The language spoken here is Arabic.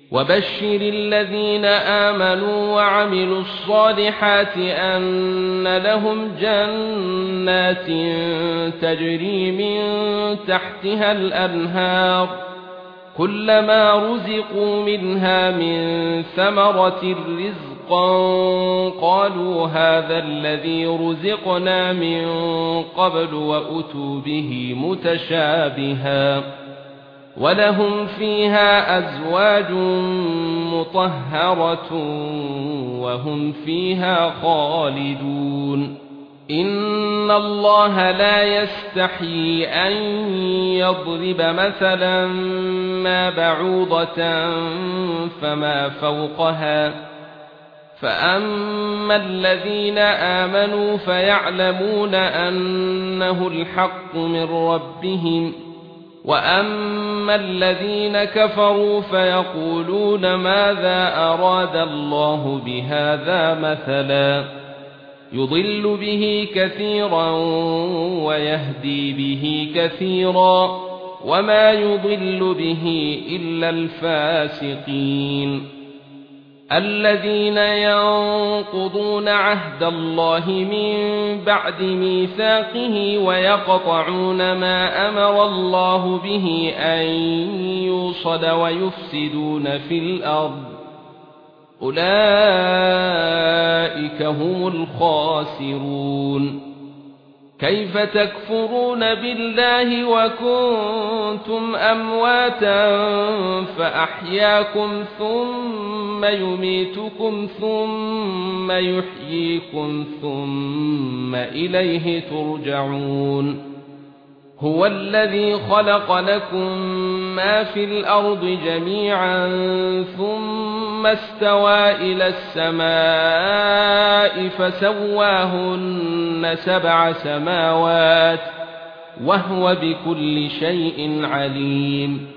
وبشر الذين آمنوا وعملوا الصالحات أن لهم جنات تجري من تحتها الأنهار كلما رزقوا منها من ثمرة رزقا قالوا هذا الذي رزقنا من قبل وأتوا به متشابها ولهم فيها أزواج مطهرة وهم فيها خالدون إن الله لا يستحيي أن يضرب مثلا ما بعوضة فما فوقها فأما الذين آمنوا فيعلمون أنه الحق من ربهم وأما الذين كفروا فيقولون ماذا أراد الله بهذا مثلا يضل به كثيرا ويهدي به كثيرا وما يضل به إلا الفاسقين الذين ينقضون عهد الله من بعد ميثاقه ويقطعون ما أمر الله به أن يوصل ويفسدون في الأرض أولئك هم الخاسرون كيف تكفرون بالله وكنتم أمواتا فأحياكم ثم يميتكم ثم يحييكم ثم إليه ترجعون هو الذي خلق لكم ما في الأرض جميعا ثم استوى إلى السماء فسواهن 7 سماوات وهو بكل شيء عليم